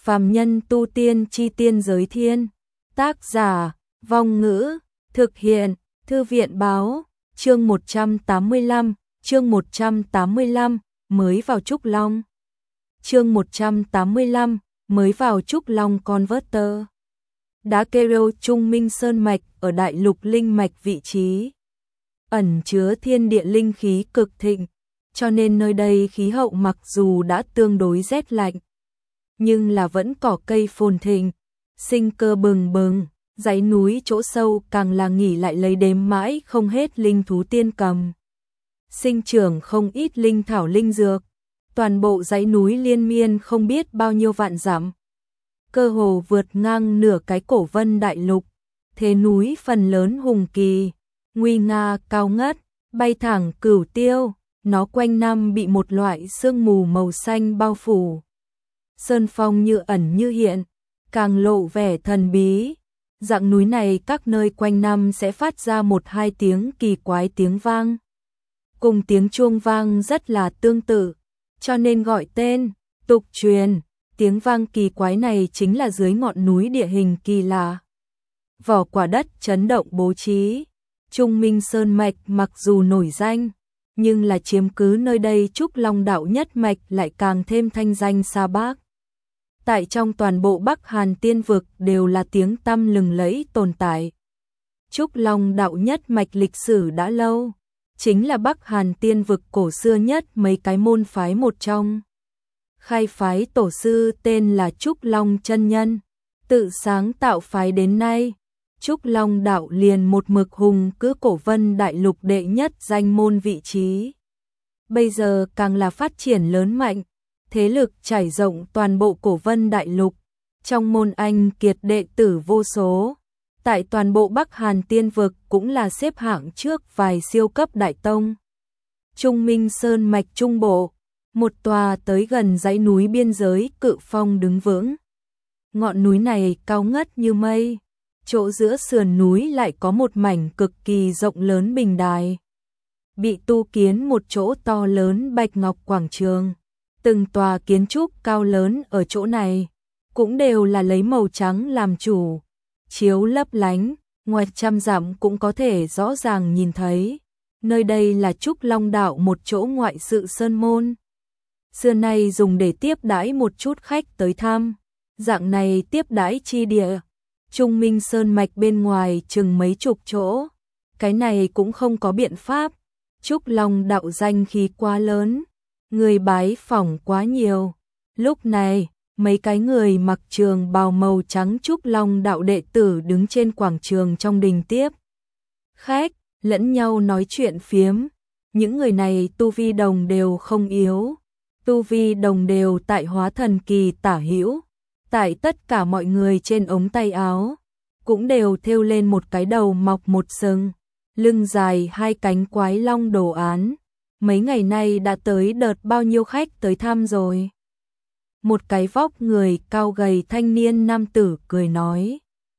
Phàm nhân tu tiên chi tiên giới thiên. Tác giả, Vong Ngữ, thực hiện, Thư viện báo, chương 185, mới vào Trúc Long. Chương 185, mới vào Trúc Long Converter. Đá Kero Trung Minh Sơn Mạch ở đại lục linh mạch vị trí ẩn chứa thiên địa linh khí cực thịnh, cho nên nơi đây khí hậu mặc dù đã tương đối rét lạnh, nhưng là vẫn cỏ cây phồn thịnh, sinh cơ bừng bừng, dãy núi chỗ sâu càng là nghỉ lại lấy đếm mãi không hết linh thú tiên cầm. Sinh trưởng không ít linh thảo linh dược, toàn bộ dãy núi liên miên không biết bao nhiêu vạn dặm, cơ hồ vượt ngang nửa cái cổ vân đại lục, thế núi phần lớn hùng kỳ, nguy nga cao ngất, bay thẳng cửu tiêu, nó quanh năm bị một loại sương mù màu xanh bao phủ. Sơn phong như ẩn như hiện, càng lộ vẻ thần bí. Dạng núi này các nơi quanh năm sẽ phát ra một hai tiếng kỳ quái tiếng vang, cùng tiếng chuông vang rất là tương tự, cho nên gọi tên. Tục truyền, tiếng vang kỳ quái này chính là dưới ngọn núi địa hình kỳ lạ. Vỏ quả đất chấn động bố trí. Trung Minh Sơn Mạch mặc dù nổi danh, nhưng là chiếm cứ nơi đây Trúc Long đạo nhất mạch lại càng thêm thanh danh xa bác. Tại trong toàn bộ Bắc Hàn Tiên vực đều là tiếng tăm lừng lẫy tồn tại. Trúc Long đạo nhất mạch lịch sử đã lâu, chính là Bắc Hàn Tiên vực cổ xưa nhất mấy cái môn phái một trong. Khai phái tổ sư tên là Trúc Long chân nhân, tự sáng tạo phái đến nay. Trúc Long đạo liền một mực hùng cứ cổ vân đại lục đệ nhất danh môn vị trí. Bây giờ càng là phát triển lớn mạnh, thế lực trải rộng toàn bộ cổ vân đại lục, trong môn anh kiệt đệ tử vô số. Tại toàn bộ Bắc Hàn Tiên vực cũng là xếp hạng trước vài siêu cấp đại tông. Trung Minh Sơn Mạch Trung Bộ, một tòa tới gần dãy núi biên giới cự phong đứng vững. Ngọn núi này cao ngất như mây, chỗ giữa sườn núi lại có một mảnh cực kỳ rộng lớn bình đài. Bị tu kiến một chỗ to lớn bạch ngọc quảng trường. Từng tòa kiến trúc cao lớn ở chỗ này cũng đều là lấy màu trắng làm chủ, chiếu lấp lánh, ngoài trăm dặm cũng có thể rõ ràng nhìn thấy. Nơi đây là Trúc Long đạo một chỗ ngoại sự sơn môn. Xưa nay dùng để tiếp đãi một chút khách tới thăm, dạng này tiếp đãi chi địa. Trung Minh Sơn Mạch bên ngoài chừng mấy chục chỗ, cái này cũng không có biện pháp. Trúc Long đạo danh khí quá lớn, người bái phỏng quá nhiều. Lúc này, mấy cái người mặc trường bào màu trắng Trúc Long đạo đệ tử đứng trên quảng trường trong đình tiếp khách, lẫn nhau nói chuyện phiếm. Những người này tu vi đồng đều không yếu, tu vi đồng đều tại hóa thần kỳ tả hữu. Tại tất cả mọi người trên ống tay áo cũng đều thêu lên một cái đầu mọc một sừng, lưng dài hai cánh quái long đồ án. Mấy ngày nay đã tới đợt bao nhiêu khách tới thăm rồi? Một cái vóc người cao gầy thanh niên nam tử cười nói.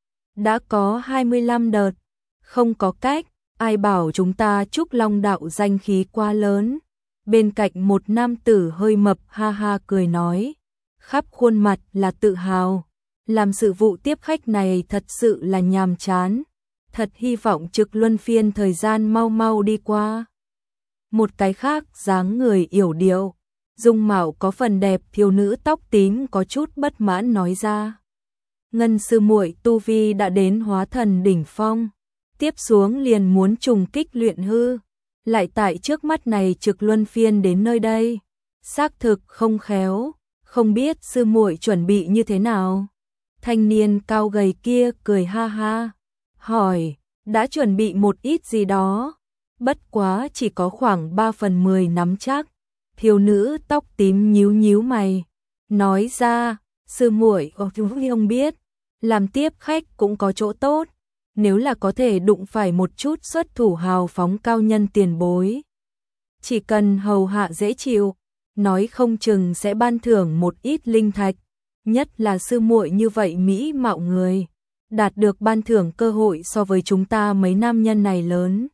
Đã có 25 đợt, không có cách, ai bảo chúng ta Trúc Long đạo danh khí quá lớn. Bên cạnh một nam tử hơi mập ha ha cười nói, khắp khuôn mặt là tự hào. Làm sự vụ tiếp khách này thật sự là nhàm chán, thật hy vọng trực luân phiên thời gian mau mau đi qua. Một cái khác dáng người yểu điệu, dung mạo có phần đẹp thiếu nữ tóc tím có chút bất mãn nói ra. Ngân sư muội tu vi đã đến hóa thần đỉnh phong, tiếp xuống liền muốn trùng kích luyện hư, lại tại trước mắt này trực luân phiên đến nơi đây, xác thực không khéo, không biết sư muội chuẩn bị như thế nào. Thanh niên cao gầy kia cười ha ha, hỏi, đã chuẩn bị một ít gì đó, bất quá chỉ có khoảng 3/10 nắm chắc. Thiếu nữ tóc tím nhíu nhíu mày, nói ra, sư muội không biết, làm tiếp khách cũng có chỗ tốt, nếu là có thể đụng phải một chút xuất thủ hào phóng cao nhân tiền bối, chỉ cần hầu hạ dễ chịu, nói không chừng sẽ ban thưởng một ít linh thạch, nhất là sư muội như vậy mỹ mạo người, đạt được ban thưởng cơ hội so với chúng ta mấy nam nhân này lớn.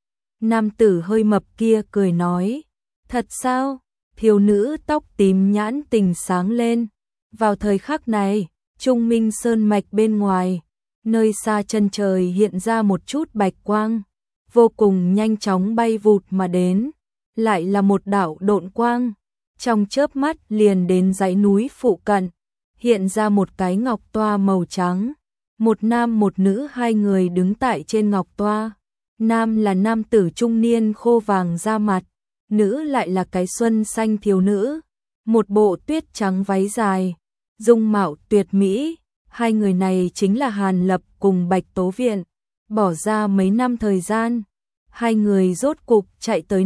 Nam tử hơi mập kia cười nói, thật sao? Thiếu nữ tóc tím nhãn tình sáng lên, Vào thời khắc này, Trung Minh Sơn mạch bên ngoài, nơi xa chân trời hiện ra một chút bạch quang, vô cùng nhanh chóng bay vụt mà đến, lại là một đạo độn quang, trong chớp mắt liền đến dãy núi phụ cận, hiện ra một cái ngọc toa màu trắng, một nam một nữ hai người đứng tại trên ngọc toa, nam là nam tử trung niên khô vàng da mặt, nữ lại là cái xuân xanh thiếu nữ, một bộ tuyết trắng váy dài, dung mạo tuyệt mỹ, hai người này chính là Hàn Lập cùng Bạch Tố Viện, bỏ ra mấy năm thời gian, hai người rốt cục chạy tới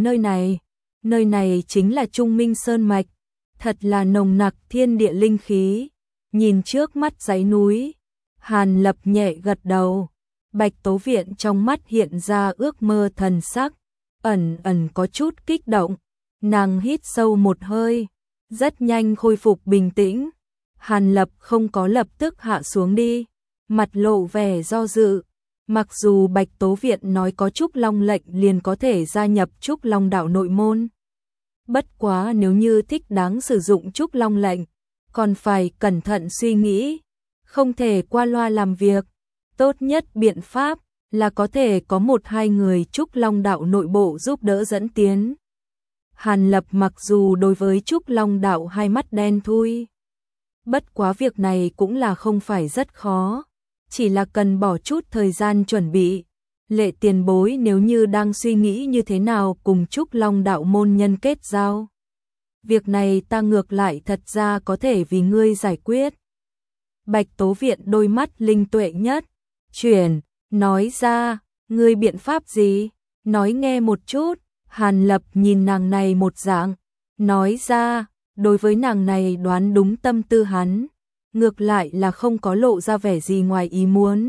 nơi này chính là Trung Minh Sơn Mạch, thật là nồng nặc thiên địa linh khí, nhìn trước mắt dãy núi, Hàn Lập nhẹ gật đầu, Bạch Tố Viện trong mắt hiện ra ước mơ thần sắc, ẩn ẩn có chút kích động, nàng hít sâu một hơi, rất nhanh khôi phục bình tĩnh. Hàn Lập không có lập tức hạ xuống đi, mặt lộ vẻ do dự. Mặc dù Bạch Tố Viện nói có Trúc Long lệnh liền có thể gia nhập Trúc Long đạo nội môn. Bất quá nếu như thích đáng sử dụng Trúc Long lệnh, còn phải cẩn thận suy nghĩ, không thể qua loa làm việc. Tốt nhất biện pháp là có thể có một hai người Trúc Long đạo nội bộ giúp đỡ dẫn tiến. Hàn Lập mặc dù đối với Trúc Long đạo hai mắt đen thui, bất quá việc này cũng là không phải rất khó, chỉ là cần bỏ chút thời gian chuẩn bị. Lệ tiền bối nếu như đang suy nghĩ như thế nào cùng Trúc Long đạo môn nhân kết giao. Việc này ta ngược lại thật ra có thể vì ngươi giải quyết. Bạch Tố Viện đôi mắt linh tuệ nhất, chuyển, nói ra, ngươi biện pháp gì? Nói nghe một chút. Hàn Lập nhìn nàng này một dạng, nói ra, đối với nàng này đoán đúng tâm tư hắn, ngược lại là không có lộ ra vẻ gì ngoài ý muốn.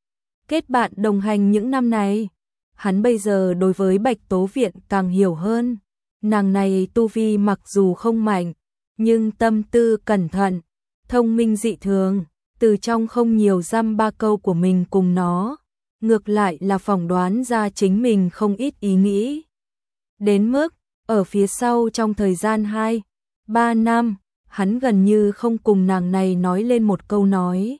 Kết bạn đồng hành những năm này, hắn bây giờ đối với Bạch Tố Viện càng hiểu hơn, nàng này tu vi mặc dù không mạnh, nhưng tâm tư cẩn thận, thông minh dị thường, từ trong không nhiều dăm ba câu của mình cùng nó, ngược lại là phỏng đoán ra chính mình không ít ý nghĩ. Đến mức, ở phía sau trong thời gian 2-3 năm, hắn gần như không cùng nàng này nói lên một câu nói.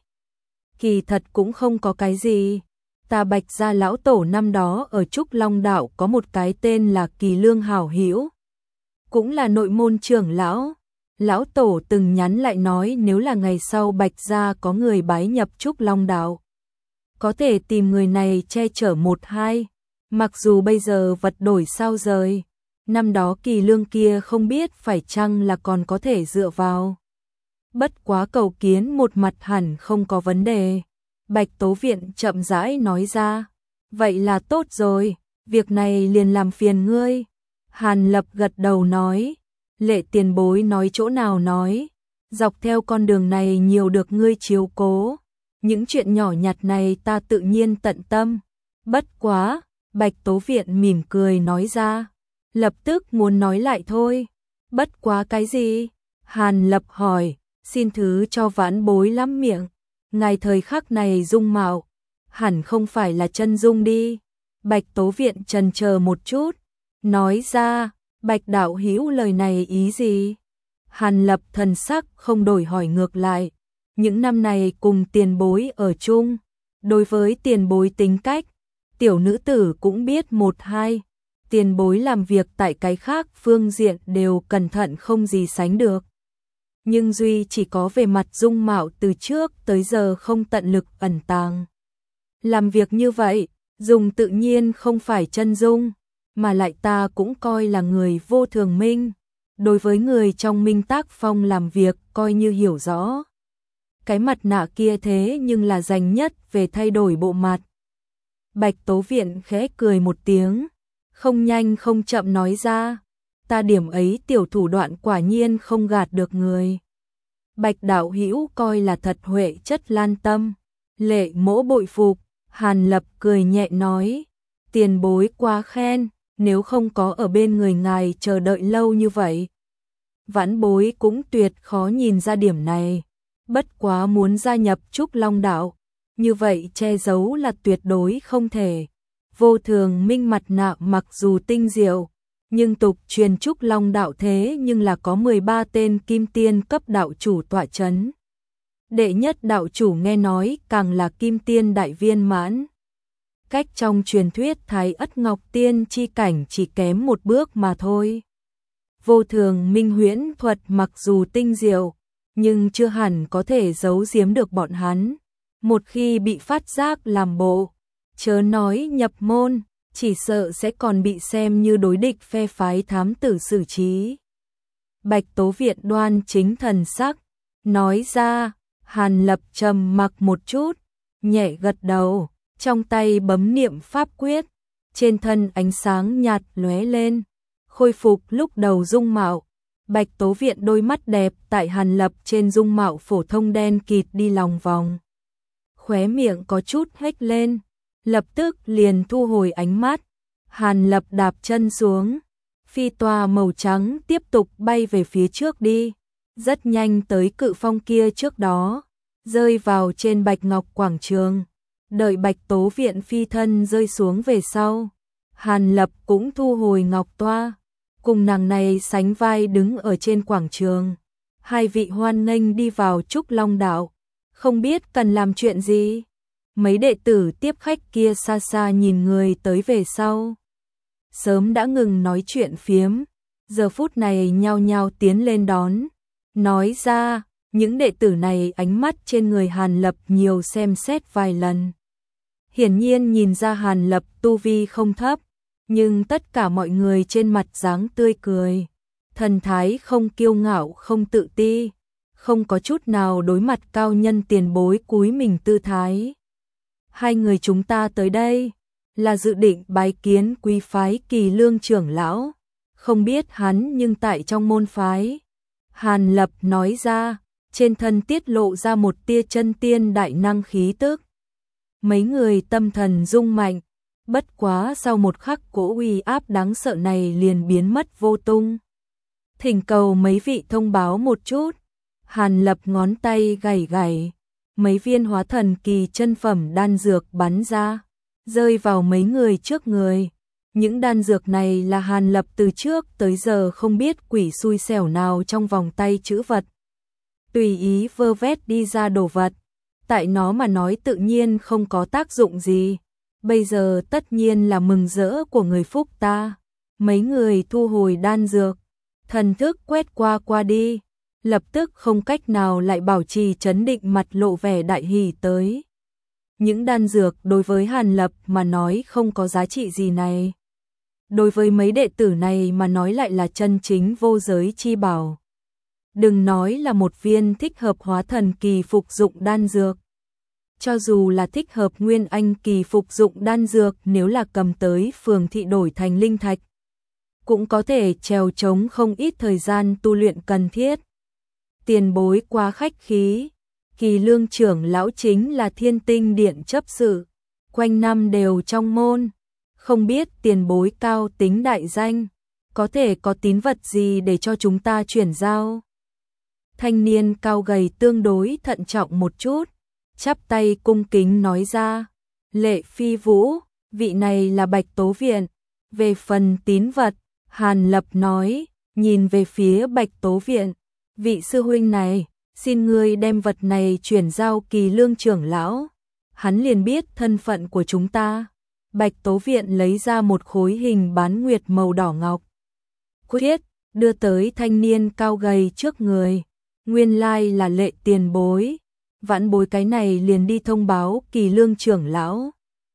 Kỳ thật cũng không có cái gì, ta Bạch gia lão tổ năm đó ở Trúc Long đạo có một cái tên là Kỳ Lương hảo hữu, cũng là nội môn trưởng lão. Lão tổ từng nhắn lại nói nếu là ngày sau Bạch gia có người bái nhập Trúc Long đạo, có thể tìm người này che chở một hai. Mặc dù bây giờ vật đổi sao rời, năm đó Kỳ Lương kia không biết phải chăng là còn có thể dựa vào. Bất quá cầu kiến một mặt hẳn không có vấn đề. Bạch Tố Viện chậm rãi nói ra, vậy là tốt rồi, việc này liền làm phiền ngươi. Hàn Lập gật đầu nói, Lệ tiền bối nói chỗ nào nói, dọc theo con đường này nhiều được ngươi chiếu cố, những chuyện nhỏ nhặt này ta tự nhiên tận tâm. Bất quá, Bạch Tố Viện mỉm cười nói ra, lập tức muốn nói lại thôi. Bất quá cái gì? Hàn Lập hỏi, xin thứ cho vãn bối lắm miệng. Ngài thời khắc này dung mạo, hẳn không phải là chân dung đi. Bạch Tố Viện chần chờ một chút, nói ra, Bạch đạo hữu lời này ý gì? Hàn Lập thần sắc không đổi hỏi ngược lại, những năm này cùng tiền bối ở chung, đối với tiền bối tính cách, tiểu nữ tử cũng biết một hai, tiền bối làm việc tại cái khác phương diện đều cẩn thận không gì sánh được. Nhưng duy chỉ có về mặt dung mạo từ trước tới giờ không tận lực ẩn tàng. Làm việc như vậy, dùng tự nhiên không phải chân dung, mà lại ta cũng coi là người vô thường minh. Đối với người trong minh tác phong làm việc coi như hiểu rõ. Cái mặt nạ kia thế nhưng là dành nhất về thay đổi bộ mặt. Bạch Tố Viện khẽ cười một tiếng, không nhanh không chậm nói ra, ta điểm ấy tiểu thủ đoạn quả nhiên không gạt được người. Bạch đạo hữu coi là thật huệ chất lan tâm, Lệ mỗ bội phục. Hàn Lập cười nhẹ nói, tiền bối quá khen, nếu không có ở bên người ngài chờ đợi lâu như vậy, vãn bối cũng tuyệt khó nhìn ra điểm này. Bất quá muốn gia nhập Trúc Long đạo, như vậy che giấu là tuyệt đối không thể. Vô thường minh mặt nạ mặc dù tinh diệu, Nhưng tục truyền Trúc Long đạo thế nhưng là có 13 tên kim tiên cấp đạo chủ tọa chấn. Đệ nhất đạo chủ nghe nói càng là kim tiên đại viên mãn. Cách trong truyền thuyết Thái Ất Ngọc Tiên chi cảnh chỉ kém một bước mà thôi. Vô thường minh huyễn thuật mặc dù tinh diệu, nhưng chưa hẳn có thể giấu giếm được bọn hắn. Một khi bị phát giác làm bộ, chớ nói nhập môn, chỉ sợ sẽ còn bị xem như đối địch phe phái thám tử xử trí. Bạch Tố Viện đoan chính thần sắc, nói ra. Hàn Lập trầm mặc một chút, nhẹ gật đầu, trong tay bấm niệm pháp quyết, trên thân ánh sáng nhạt lóe lên, khôi phục lúc đầu dung mạo. Bạch Tố Viện đôi mắt đẹp tại Hàn Lập trên dung mạo phổ thông đen kịt đi lòng vòng. Khóe miệng có chút hếch lên, lập tức liền thu hồi ánh mắt. Hàn Lập đạp chân xuống, phi toa màu trắng tiếp tục bay về phía trước đi. Rất nhanh tới cự phong kia trước đó, rơi vào trên bạch ngọc quảng trường. Đợi Bạch Tố Viện phi thân rơi xuống về sau, Hàn Lập cũng thu hồi ngọc toa, cùng nàng này sánh vai đứng ở trên quảng trường. Hai vị hoan nghênh đi vào Trúc Long đạo, không biết cần làm chuyện gì. Mấy đệ tử tiếp khách kia xa xa nhìn người tới về sau, sớm đã ngừng nói chuyện phiếm, giờ phút này nhao nhao tiến lên đón. Nói ra, những đệ tử này ánh mắt trên người Hàn Lập nhiều xem xét vài lần. Hiển nhiên nhìn ra Hàn Lập tu vi không thấp, nhưng tất cả mọi người trên mặt dáng tươi cười, thần thái không kiêu ngạo không tự ti, không có chút nào đối mặt cao nhân tiền bối cúi mình tư thái. Hai người chúng ta tới đây là dự định bái kiến quý phái Kỳ Lương trưởng lão, không biết hắn nhưng tại trong môn phái. Hàn Lập nói ra, trên thân tiết lộ ra một tia chân tiên đại năng khí tức. Mấy người tâm thần rung mạnh, bất quá sau một khắc cỗ uy áp đáng sợ này liền biến mất vô tung. Thỉnh cầu mấy vị thông báo một chút. Hàn Lập ngón tay gảy gảy, mấy viên hóa thần kỳ chân phẩm đan dược bắn ra, rơi vào mấy người trước người. Những đan dược này là Hàn Lập từ trước tới giờ không biết quỷ xui xẻo nào trong vòng tay trữ vật tùy ý vơ vét đi ra đồ vật, tại nó mà nói tự nhiên không có tác dụng gì. Bây giờ tất nhiên là mừng rỡ của người phúc ta. Mấy người thu hồi đan dược, thần thức quét qua đi, lập tức không cách nào lại bảo trì trấn định, mặt lộ vẻ đại hỉ tới. Những đan dược đối với Hàn Lập mà nói không có giá trị gì này, đối với mấy đệ tử này mà nói lại là chân chính vô giới chi bảo. Đừng nói là một viên thích hợp hóa thần kỳ phục dụng đan dược, cho dù là thích hợp nguyên anh kỳ phục dụng đan dược, nếu là cầm tới phường thị đổi thành linh thạch, cũng có thể trèo trống không ít thời gian tu luyện cần thiết. Tiền bối quá khách khí, Kỳ Lương trưởng lão chính là Thiên Tinh Điện chấp sự, quanh năm đều trong môn, không biết tiền bối cao tính đại danh, có thể có tín vật gì để cho chúng ta chuyển giao. Thanh niên cao gầy tương đối thận trọng một chút, chắp tay cung kính nói ra. Lệ Phi Vũ, vị này là Bạch Tố Viện. Về phần tín vật, Hàn Lập nói, nhìn về phía Bạch Tố Viện, vị sư huynh này, xin ngươi đem vật này chuyển giao Kỳ Lương trưởng lão, hắn liền biết thân phận của chúng ta. Bạch Tố Viện lấy ra một khối hình bán nguyệt màu đỏ ngọc quyết, đưa tới thanh niên cao gầy trước người. Nguyên lai là Lệ tiền bối, vãn bối cái này liền đi thông báo Kỳ Lương trưởng lão.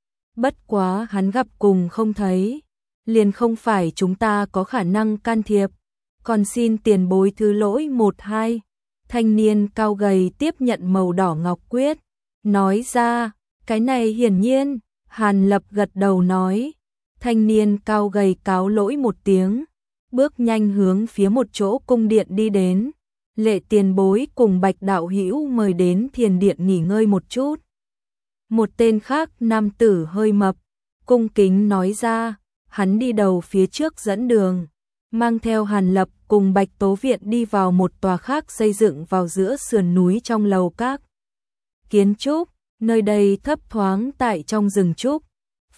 Bất quá hắn gặp cùng không thấy, liền không phải chúng ta có khả năng can thiệp, còn xin tiền bối thứ lỗi một hai. Thanh niên cao gầy tiếp nhận màu đỏ ngọc quyết, nói ra, cái này hiển nhiên. Hàn Lập gật đầu nói, thanh niên cao gầy cáo lỗi một tiếng, bước nhanh hướng phía một chỗ cung điện đi đến. Lệ tiền bối cùng Bạch đạo hữu mời đến thiền điện nghỉ ngơi một chút. Một tên khác nam tử hơi mập, cung kính nói ra, hắn đi đầu phía trước dẫn đường, mang theo Hàn Lập cùng Bạch Tố Viện đi vào một tòa khác xây dựng vào giữa sườn núi trong lầu các kiến trúc, nơi đây thấp thoáng tại trong rừng trúc,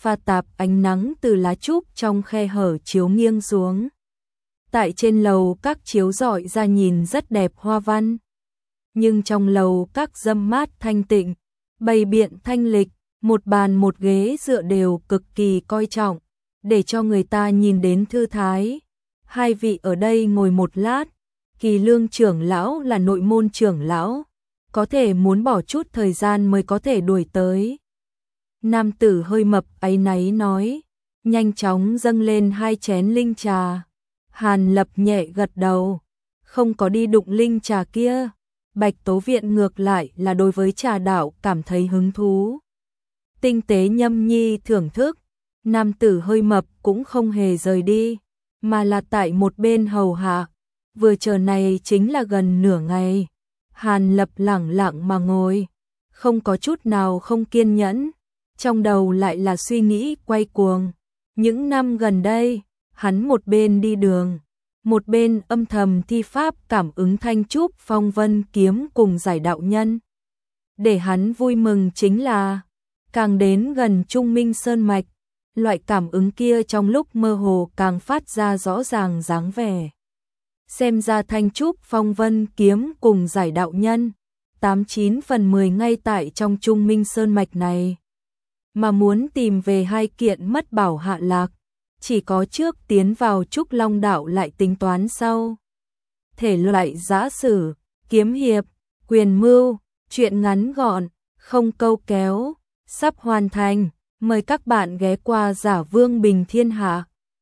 pha tạp ánh nắng từ lá trúc trong khe hở chiếu nghiêng xuống. Tại trên lầu các chiếu rọi ra nhìn rất đẹp hoa văn. Nhưng trong lầu các râm mát thanh tịnh, bày biện thanh lịch, một bàn một ghế dựa đều cực kỳ coi trọng, để cho người ta nhìn đến thư thái. Hai vị ở đây ngồi một lát, Kỳ Lương trưởng lão là nội môn trưởng lão, có thể muốn bỏ chút thời gian mới có thể đuổi tới. Nam tử hơi mập áy náy nói, nhanh chóng dâng lên 2 chén linh trà. Hàn Lập nhẹ gật đầu, không có đi đụng linh trà kia. Bạch Tố Viện ngược lại là đối với trà đạo cảm thấy hứng thú. Tinh tế nhâm nhi thưởng thức, nam tử hơi mập cũng không hề rời đi, mà là tại một bên hầu hạ. Vừa chờ này chính là gần nửa ngày. Hàn Lập lẳng lặng mà ngồi, không có chút nào không kiên nhẫn, trong đầu lại là suy nghĩ quay cuồng. Những năm gần đây, hắn một bên đi đường, một bên âm thầm thi pháp cảm ứng thanh trúc phong vân kiếm cùng giải đạo nhân. Để hắn vui mừng chính là, càng đến gần Trung Minh Sơn Mạch, loại cảm ứng kia trong lúc mơ hồ càng phát ra rõ ràng dáng vẻ. Xem ra thanh trúc phong vân kiếm cùng giải đạo nhân, 89 phần 10 ngay tại trong Trung Minh Sơn Mạch này. Mà muốn tìm về 2 kiện mất bảo hạ lạc, chỉ có trước tiến vào Trúc Long đạo lại tính toán sau. Thể loại giã sử, kiếm hiệp, quyền mưu, truyện ngắn gọn, không câu kéo, sắp hoàn thành. Mời các bạn ghé qua Giả Vương Bình Thiên Hạ.